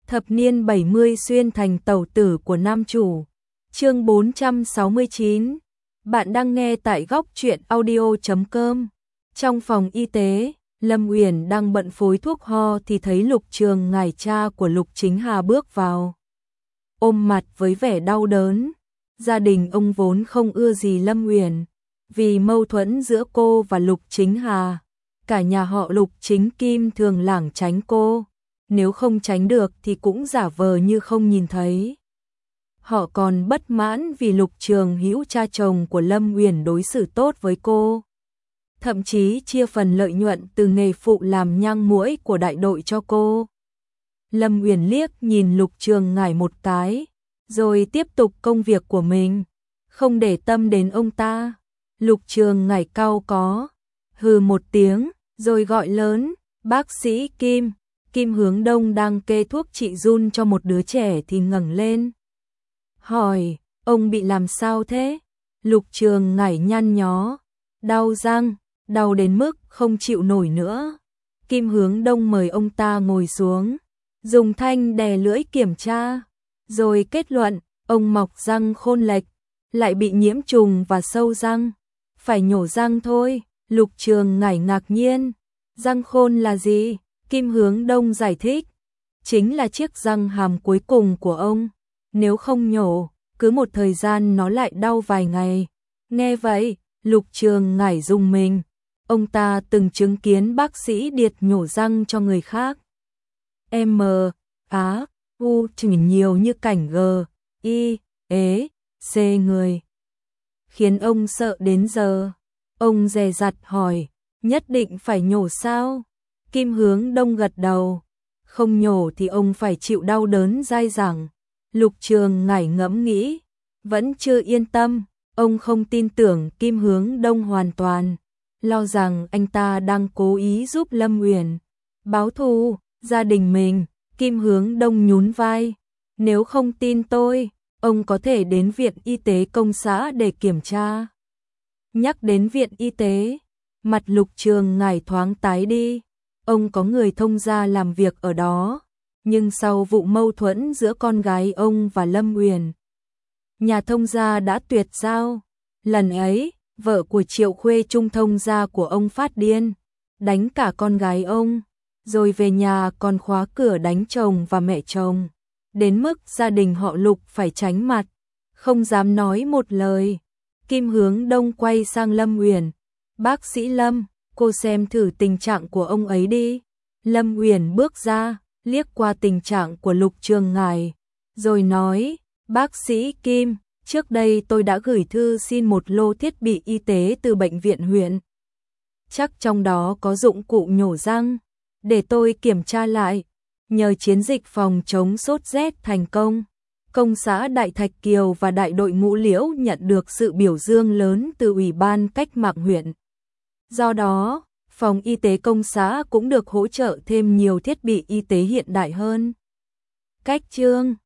Thập niên 70 xuyên thành tẩu tử của nam chủ. Chương 469. Bạn đang nghe tại góc truyện audio.com. Trong phòng y tế, Lâm Uyển đang bận phối thuốc ho thì thấy Lục Trường Ngải, cha của Lục Chính Hà bước vào. Ôm mặt với vẻ đau đớn. Gia đình ông vốn không ưa gì Lâm Uyển, vì mâu thuẫn giữa cô và Lục Chính Hà. Cả nhà họ Lục Chính Kim thường lảng tránh cô, nếu không tránh được thì cũng giả vờ như không nhìn thấy. Họ còn bất mãn vì Lục Trường Hữu, cha chồng của Lâm Uyển, đối xử tốt với cô, thậm chí chia phần lợi nhuận từ nghề phụ làm nhang muỗi của đại đội cho cô. Lâm Uyển liếc nhìn Lục Trường Ngải một cái, rồi tiếp tục công việc của mình, không để tâm đến ông ta. Lục Trường Ngải cau có, hừ một tiếng, rồi gọi lớn, bác sĩ Kim. Kim Hướng Đông đang kê thuốc trị run cho một đứa trẻ thì ngẩng lên, hỏi, ông bị làm sao thế? Lục Trường Ngải nhăn nhó, đau răng, đau đến mức không chịu nổi nữa. Kim Hướng Đông mời ông ta ngồi xuống, dùng thanh đè lưỡi kiểm tra, rồi kết luận, ông mọc răng khôn lệch, lại bị nhiễm trùng và sâu răng, phải nhổ răng thôi. Lục Trường Ngải ngạc nhiên, răng khôn là gì? Kim Hướng Đông giải thích, chính là chiếc răng hàm cuối cùng của ông, nếu không nhổ, cứ một thời gian nó lại đau vài ngày. Nghe vậy, Lục Trường Ngải rùng mình, ông ta từng chứng kiến bác sĩ điệt nhổ răng cho người khác. M, Á, U chỉnh nhiều như cảnh G, I, ế, C người, khiến ông sợ đến giờ. Ông dè dặt hỏi, nhất định phải nhổ sao? Kim Hướng Đông gật đầu, không nhổ thì ông phải chịu đau đớn dai dẳng. Lục Trường Ngải ngẫm nghĩ, vẫn chưa yên tâm, ông không tin tưởng Kim Hướng Đông hoàn toàn, lo rằng anh ta đang cố ý giúp Lâm Uyển báo thù gia đình mình. Kim Hướng Đông nhún vai, nếu không tin tôi, ông có thể đến viện y tế công xã để kiểm tra. Nhắc đến viện y tế, mặt Lục Trường Ngải thoáng tái đi. Ông có người thông gia làm việc ở đó, nhưng sau vụ mâu thuẫn giữa con gái ông và Lâm Uyển, nhà thông gia đã tuyệt giao. Lần ấy, vợ của Triệu Khuê Trung, thông gia của ông, phát điên, đánh cả con gái ông, rồi về nhà còn khóa cửa đánh chồng và mẹ chồng, đến mức gia đình họ Lục phải tránh mặt, không dám nói một lời. Kim Hướng Đông quay sang Lâm Uyển, bác sĩ Lâm, cô xem thử tình trạng của ông ấy đi. Lâm Uyển bước ra, liếc qua tình trạng của Lục Trường Ngải, rồi nói, bác sĩ Kim, trước đây tôi đã gửi thư xin một lô thiết bị y tế từ bệnh viện huyện. Chắc trong đó có dụng cụ nhổ răng, để tôi kiểm tra lại. Nhờ chiến dịch phòng chống sốt rét thành công, công xã Đại Thạch Kiều và đại đội Ngũ Liễu nhận được sự biểu dương lớn từ Ủy ban Cách mạng huyện. Do đó, phòng y tế công xã cũng được hỗ trợ thêm nhiều thiết bị y tế hiện đại hơn. Cách chương